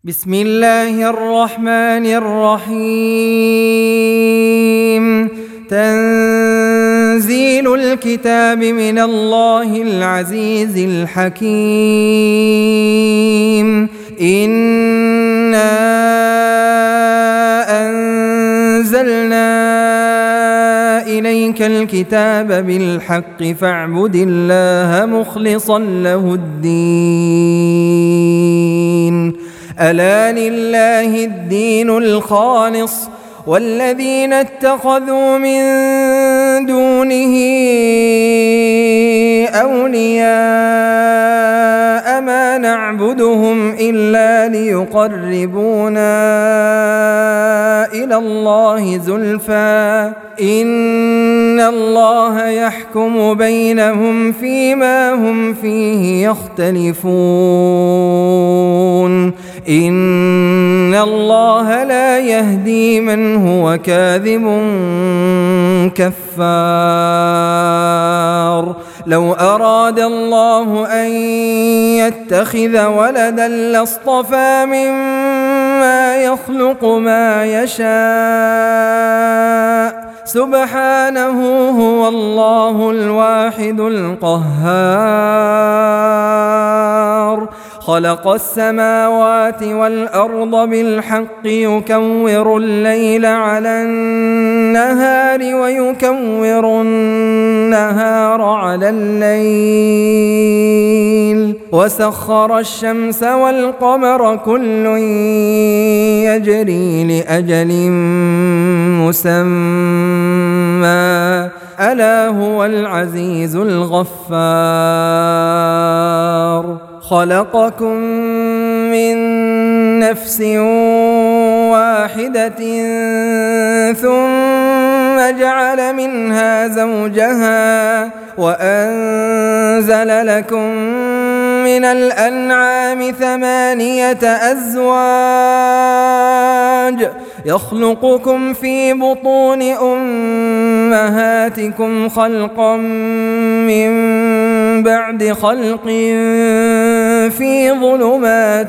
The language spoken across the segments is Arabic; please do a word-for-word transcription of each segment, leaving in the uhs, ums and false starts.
بسم الله الرحمن الرحيم. تنزيل الكتاب من الله العزيز الحكيم. إنا أنزلنا إليك الكتاب بالحق فاعبد الله مخلصا له الدين. ألا لله الدين الخالص والذين اتخذوا من دونه أولياء ما نعبدهم إلا ليقربونا إلى الله زلفى إن الله يحكم بينهم فيما هم فيه يختلفون. إن الله لا يهدي من هو كاذب كفار. لو أراد الله أن يتخذ ولدا لاصطفى مما يخلق ما يشاء سبحانه هو الله الواحد القهار. خلق السماوات والأرض بالحق يكور الليل على النهار ويكور النهار على الليل وسخر الشمس والقمر كل يجري لأجل مسمى ألا هو العزيز الغفار. خلقكم من نفس واحدة ثم جعل منها زوجها وأنزل لكم من الأنعام ثمانية أزواج يخلقكم في بطون أمهاتكم خلقا من بعد خلق في ظلمات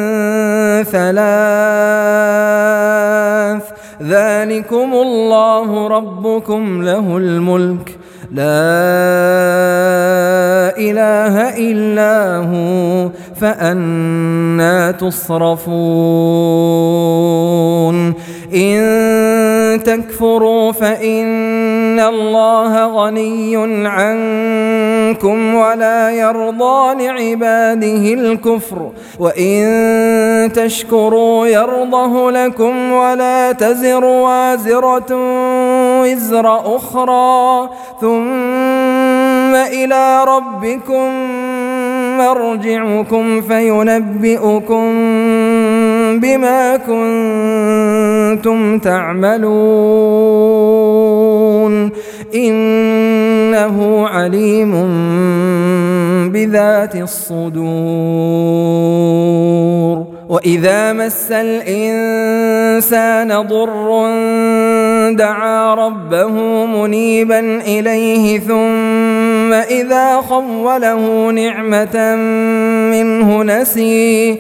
ثلاث ذلكم الله ربكم له الملك لا إله إلا هو فأنى تصرفون. إن تكفروا فإن الله غني عنكم ولا يرضى لعباده الكفر وإن تشكروا يرضه لكم ولا تزر وازرة وزر أخرى ثم إلى ربكم مرجعكم فينبئكم بما كنتم تعملون إنه عليم بذات الصدور. وإذا مس الإنسان ضر دعا ربه منيبا إليه ثم إذا خوله نعمة منه نسي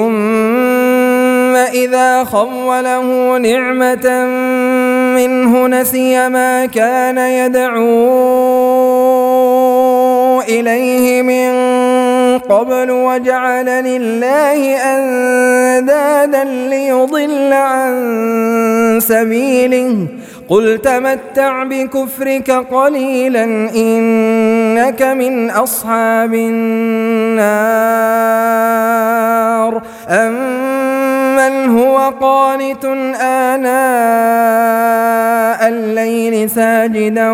ثم إذا خوله نعمة منه نسي ما كان يدعو إليه من قبل وجعل لله أندادا ليضل عن سبيله قل تمتع بكفرك قليلا إنك من أصحاب النار. أمن هو قانت آناء الليل ساجدا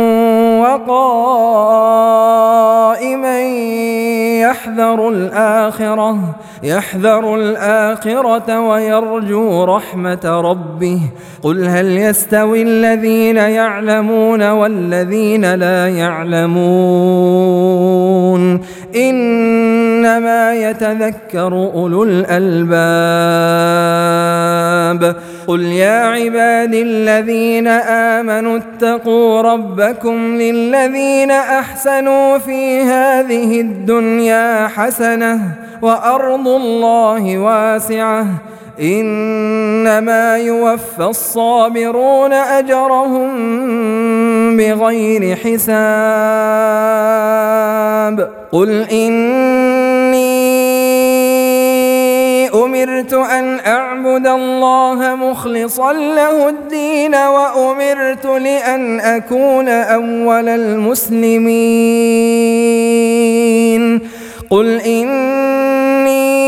وقائما يحذر الآخرة يحذر الآخرة ويرجو رحمة ربه قل هل يستوي الذين يعلمون والذين لا يعلمون إنما يتذكر أولو الألباب. قل يا عبادي الذين آمنوا اتقوا ربكم للذين أحسنوا في هذه الدنيا حسنة وأرض الله واسعة إنما يوفى الصابرون أجرهم بغير حساب قل إني أمرت أن أعبد الله مخلصا له الدين وأمرت لأن أكون أول المسلمين قل إني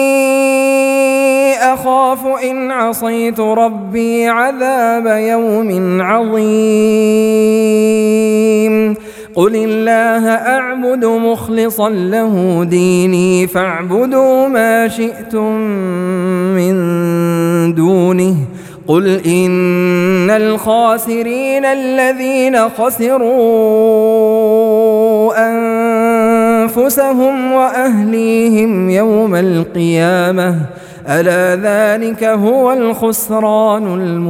أخاف إن عصيت ربي عذاب يوم عظيم قل الله أعبد مخلصا له ديني فاعبدوا ما شئتم من دونه قل إن الخاسرين الذين خسروا أنفسهم وأهليهم يوم القيامة ألا ذلك هو الخسران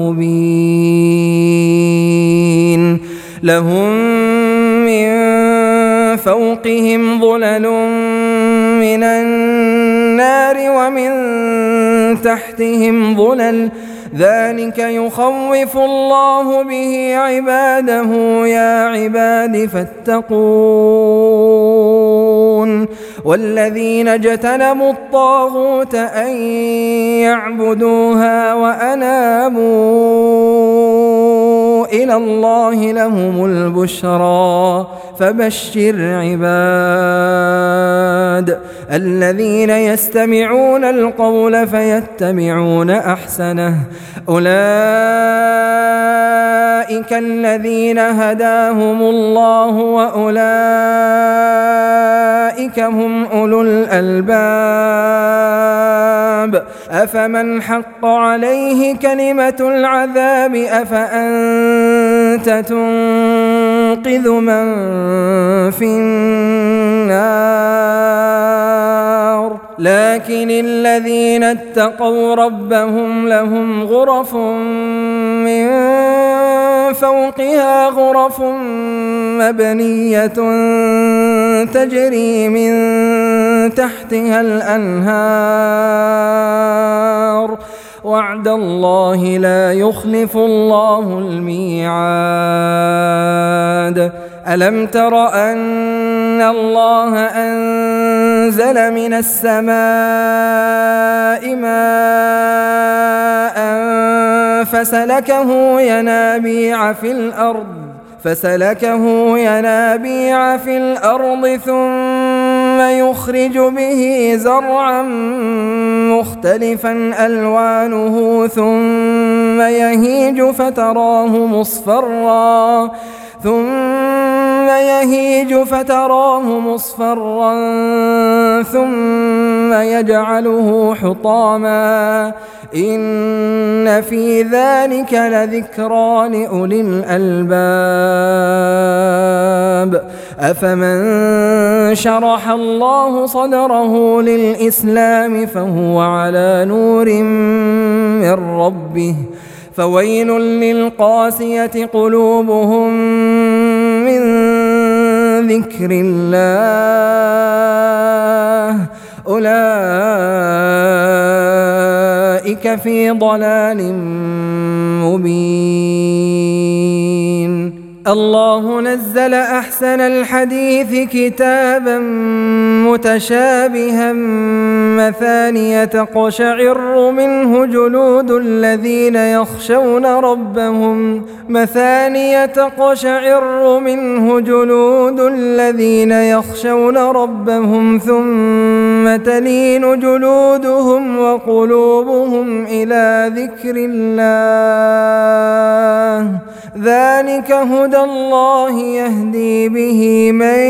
المبين لهم من فوقهم ظلل من النار ومن تحتهم ظلل ذلك يخوف الله به عباده يا عباد فاتقون والذين اجتنبوا الطاغوت أن يعبدوها وأنابوا إلى الله لهم البشرى فبشر عباد الذين يستمعون القول فيتبعون أحسنه أولئك الذين هداهم الله وأولئك هم أولو الألباب أفمن حق عليه كلمة العذاب أفأنت تنقذ من في النار لكن الذين اتقوا ربهم لهم غرف من فوقها غرف مبنية تجري من تحتها الأنهار وعد الله لا يخلف الله الميعاد ألم تر أن الله أنزل من السماء ماء فسلكه ينابيع في الأرض فسلكه ينابيع في الأرض ثم يخرج به زرعا مختلفا ألوانه ثم يهيج فتراه مصفرا ثم يهيج فتراه مصفرا ثم يجعله حطاما إن في ذلك لذكرى لأولي الألباب أفمن شرح الله صدره للإسلام فهو على نور من ربه فويل للقاسية قلوبهم من ذكر الله أولئك في ضلال مبين الله نزل أحسن الحديث كتابا متشابها مثانية تقشعر منه جلود الذين يخشون ربهم مثانية تقشعر منه جلود الذين يخشون ربهم ثم تلين جلودهم وقلوبهم إلى ذكر الله ذلك هدى الله يهدي به من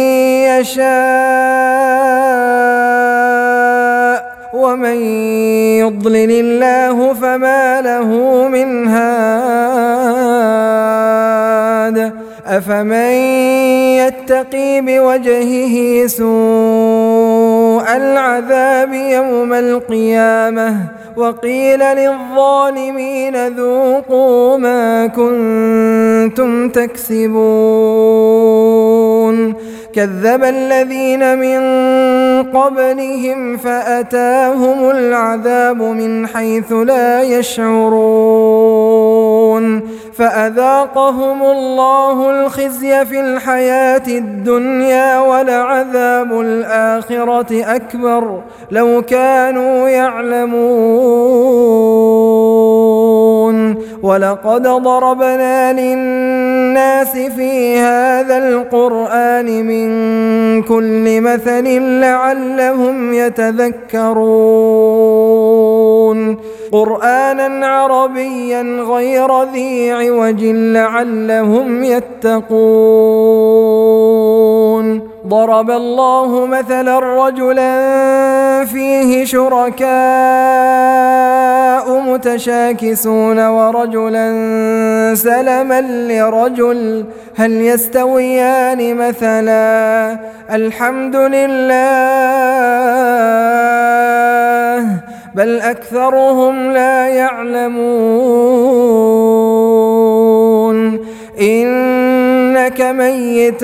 يشاء ومن يضلل الله فما له من هاد أفمن يتقي بوجهه سوء العذاب يوم القيامة وقيل للظالمين ذوقوا ما كنتم تكسبون كذب الذين من قبلهم فأتاهم العذاب من حيث لا يشعرون فأذاقهم الله الخزي في الحياة الدنيا ولعذاب الآخرة أكبر لو كانوا يعلمون ولقد ضربنا للناس في هذا القرآن من كل مثل لعلهم يتذكرون قرآنا عربيا غير ذي عوج لعلهم يتقون ضرب الله مثلا رجلا فيه شركاء متشاكسون ورجلا سلما لرجل هل يستويان مثلا الحمد لله بل أكثرهم لا يعلمون إنك ميت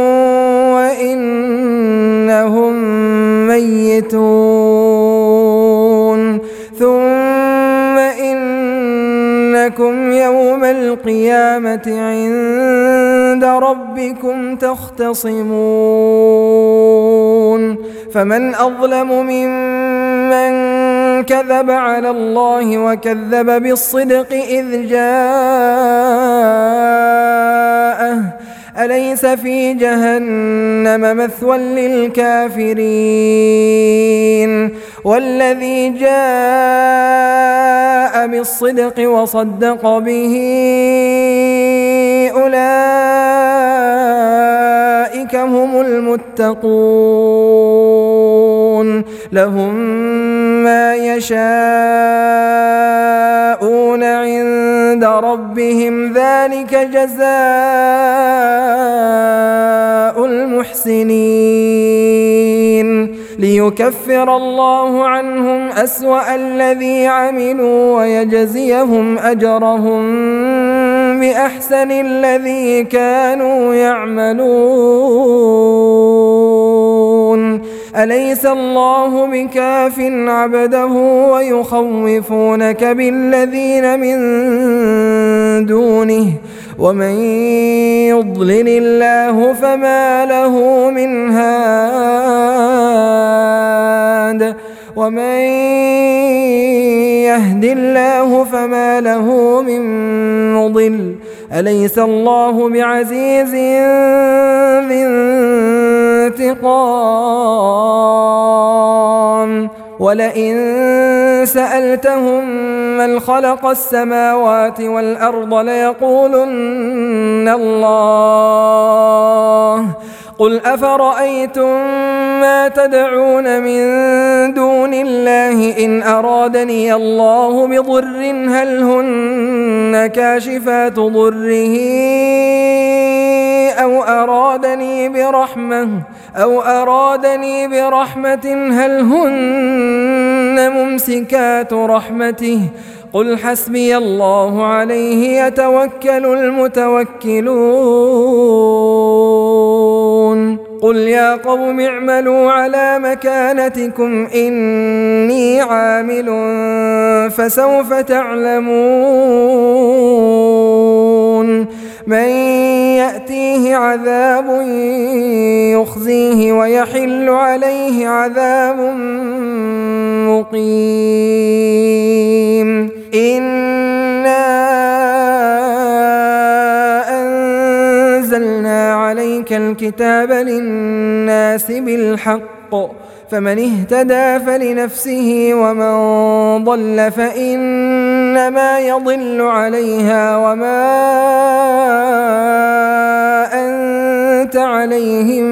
وإنهم ميتون ثم إنكم يوم القيامة عند ربكم تختصمون فمن أظلم ممن كذب على الله وكذب بالصدق إذ جاءه أليس في جهنم مثوى للكافرين والذي جاء بالصدق وصدق به أولئك هم المتقون لهم ما يشاءون عند ربهم ذلك جزاء المحسنين ليكفر الله عنهم أسوأ الذي عملوا ويجزيهم أجرهم بأحسن الذي كانوا يعملون أليس الله بكاف عبده ويخوفونك بالذين من دونه ومن يضلل الله فما له من هاد ومن يهد الله فما له من مضل أليس الله بعزيز ذي انتقام ولئن سألتهم من خلق السماوات والأرض ليقولن الله قل أفرأيتم ما تدعون من دون الله إن أرادني الله بضر هل هن كاشفات ضره أو أرادني برحمة أو أرادني برحمة هل هن ممسكات رحمته قل حسبي الله عليه يتوكل المتوكلون قل يا قوم اعملوا على مكانتكم إني عامل فسوف تعلمون من يأتيه عذاب يخزيه ويحل عليه عذاب مقيم إنا أنزلنا عليك الكتاب للناس بالحق فمن اهتدى فلنفسه ومن ضل فإنما يضل عليها وما أنت عليهم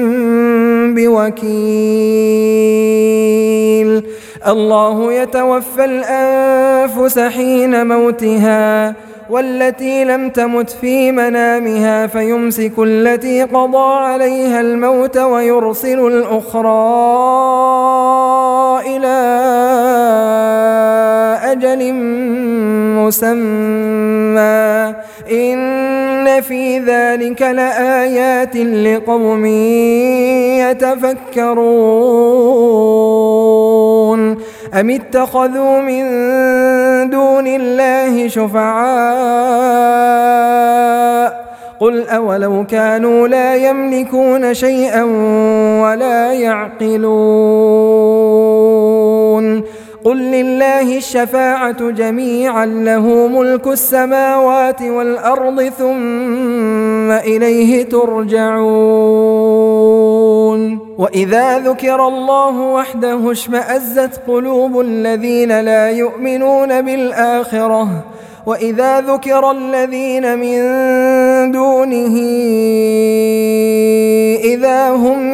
بوكيل الله يتوفى الأنفس حين موتها والتي لم تمت في منامها فيمسك التي قضى عليها الموت ويرسل الأخرى إلى أجل مسمى إن في ذلك لآيات لقوم يتفكرون أم اتخذوا من دون الله شفعاء قل أولو كانوا لا يملكون شيئا ولا يعقلون قل لله الشفاعة جميعا له ملك السماوات والأرض ثم إليه ترجعون وإذا ذكر الله وحده اشمأزت قلوب الذين لا يؤمنون بالآخرة وإذا ذكر الذين من دونه إذا هم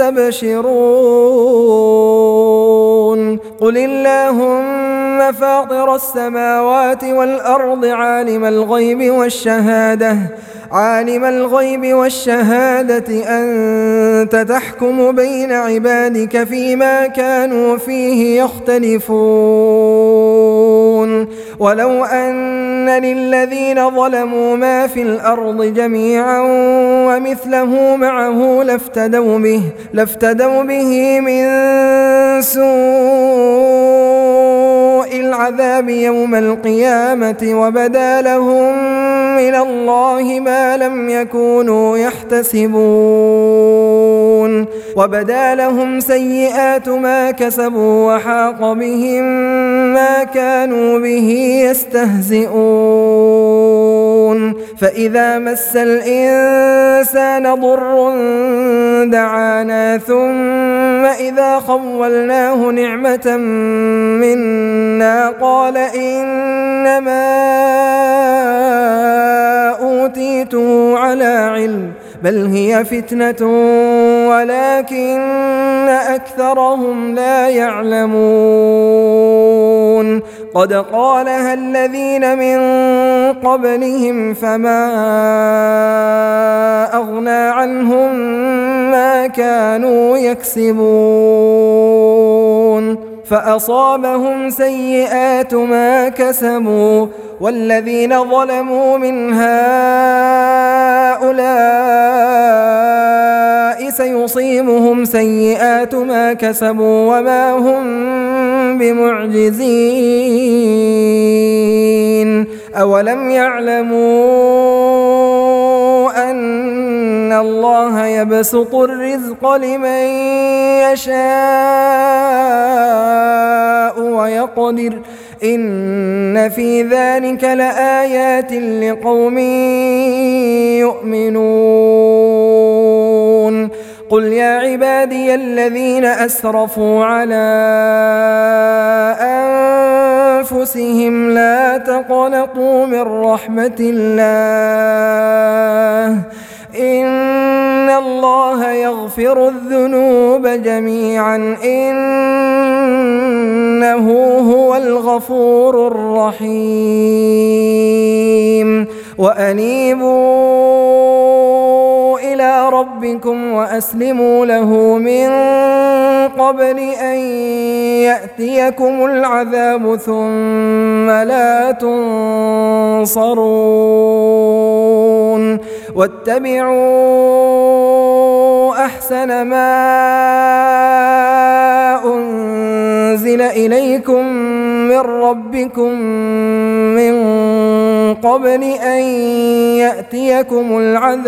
يستبشرون قل اللهم فاطر السماوات والأرض عالم الغيب والشهادة عالم الغيب والشهادة أنت تحكم بين عبادك فيما كانوا فيه يختلفون ولو أن للذين ظلموا ما في الأرض جميعا ومثله معه لافتدوا به, لافتدوا به من سوء العذاب يوم القيامة وبدا لهم من الله ما لم يكونوا يحتسبون وبدا لهم سيئات ما كسبوا وحاق بهم ما كانوا به يستهزئون فإذا مس الإنسان ضر دعانا ثم إذا خولناه نعمة منا قال إنما أوتيته على علم بل هي فتنة ولكن أكثرهم لا يعلمون قد قالها الذين من قبلهم فما أغنى عنهم ما كانوا يكسبون فأصابهم سيئات ما كسبوا والذين ظلموا من هؤلاء سيصيبهم سيئات ما كسبوا وما هم بمعجزين أولم يعلموا أن الله يبسط الرزق لمن يشاء ويقدر إن في ذلك لآيات لقوم يؤمنون قل يا عبادي الذين أسرفوا على أنفسهم لا تقنطوا من رحمة الله إن الله يغفر الذنوب جميعا إنه هو الغفور الرحيم وأنيبوا إلى ربكم وأسلموا له من قبل أن يأتيكم العذاب ثم لا تنصرون واتبعوا أحسن ما أنزل إليكم من ربكم من قبل أن يأتيكم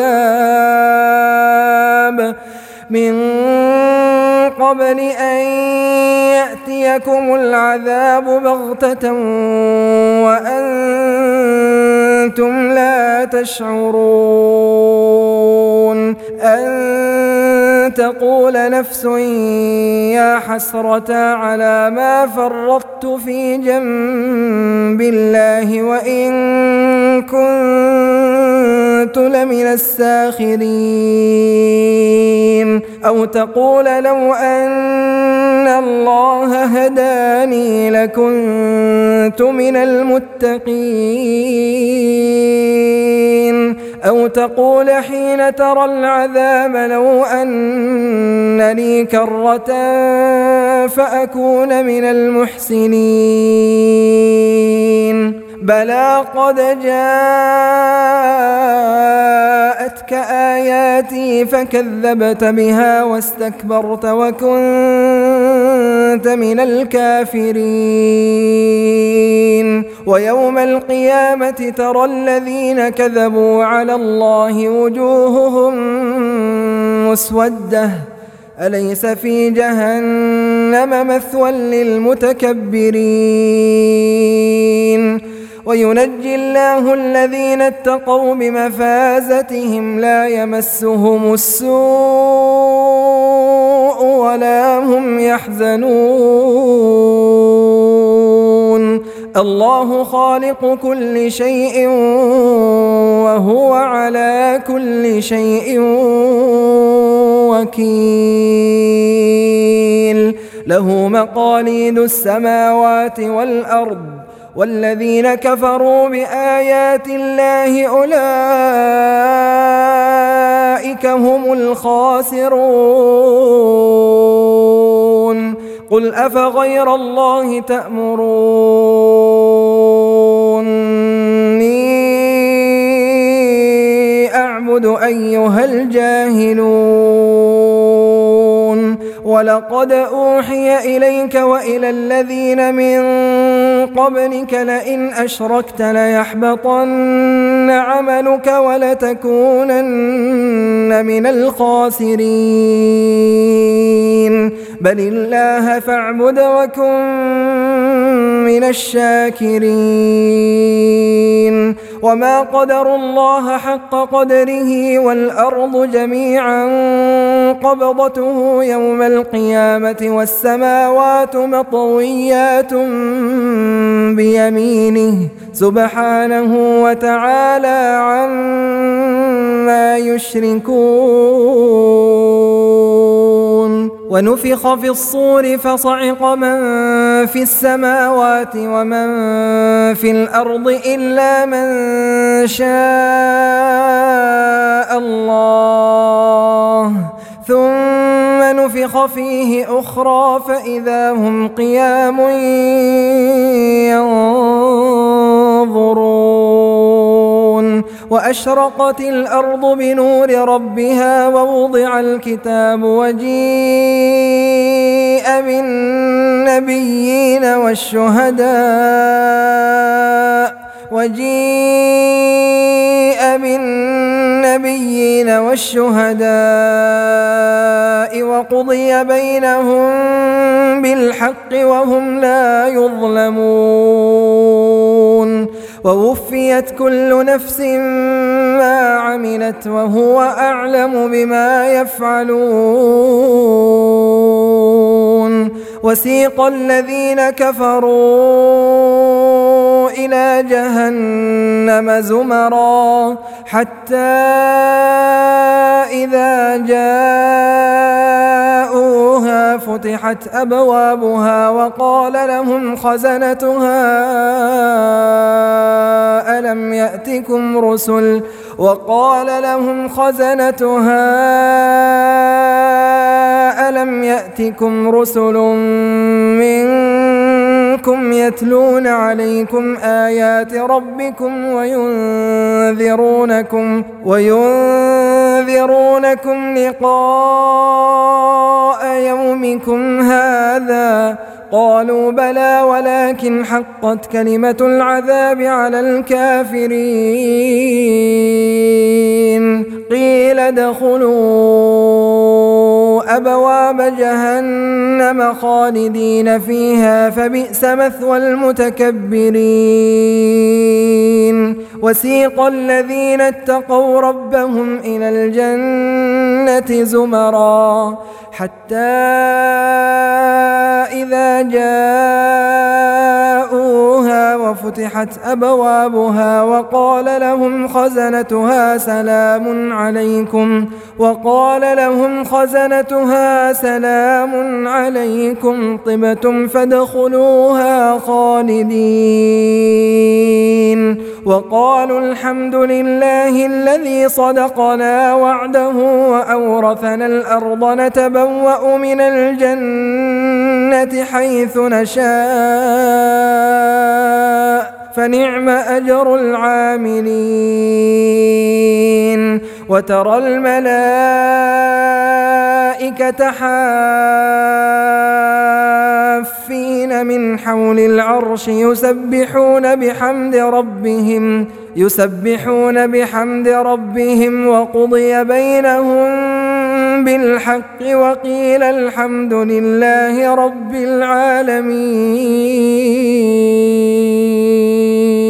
العذاب من قبل أن يأتيكم العذاب بغتة وأنتم لا تشعرون أن تقول نفس يا حسرة على ما فرطت في جنب الله وإن كنت لمن الساخرين أو تقول لو أن الله هداني لكنت من المتقين أو تقول حين ترى العذاب لو أن لي كرة فأكون من المحسنين بلى قد جاءتك آياتي فكذبت بها واستكبرت وكنت من الكافرين ويوم القيامة ترى الذين كذبوا على الله وجوههم مسودة أليس في جهنم مثوى للمتكبرين وينجي الله الذين اتقوا بمفازتهم لا يمسهم السوء ولا هم يحزنون الله خالق كل شيء وهو على كل شيء وكيل له مقاليد السماوات والأرض والذين كفروا بآيات الله أولئك هم الخاسرون قل أفغير الله تأمروني أعبد أيها الجاهلون ولقد أوحي إليك وإلى الذين من قبلك لئن أشركت ليحبطن عملك ولتكونن من الخاسرين بل الله فاعبد وكن من الشاكرين وما قدروا الله حق قدره والأرض جميعا قبضته يوم القيامة والسماوات مطويات بيمينه سبحانه وتعالى عما يشركون ونفخ في الصور فصعق من في السماوات ومن في الأرض إلا من شاء الله ثم نفخ فيه أخرى فإذا هم قيام ينظرون وأشرقت الأرض بنور ربها ووضع الكتاب وجيء بالنبيين والشهداء وجيء بالنبيين والشهداء وقضي بينهم بالحق وهم لا يظلمون ووفيت كل نفس ما عملت وهو أعلم بما يفعلون وسيق الذين كفروا إلى جهنم زمرا حتى إذا جاءوها فتحت أبوابها وقال لهم خزنتها ألم يأتكم رسل وقال لهم خزنتها ألم يأتكم رسل منكم يتلون عليكم آيات ربكم وينذرونكم وينذرونكم لقاء يومكم هذا قالوا بلى ولكن حقت كلمة العذاب على الكافرين قيل ادخلوا أبواب جهنم خالدين فيها فبئس مثوى المتكبرين وسيق الذين اتقوا ربهم إلى الجنة زمرا حتى إذا جاءوها وفتحت أبوابها وقال لهم خزنتها سلام عليكم وقال لهم خزنتها سلام عليكم طبتم فادخلوها خالدين وقالوا الحمد لله الذي صدقنا وعده وأورثنا الأرض نتبوأ من الجنة حيث نشاء فنعم أجر العاملين وترى الملائكة حافين من حول العرش يسبحون بحمد ربهم يسبحون بحمد ربهم وقضي بينهم بالحق وقيل الحمد لله رب العالمين.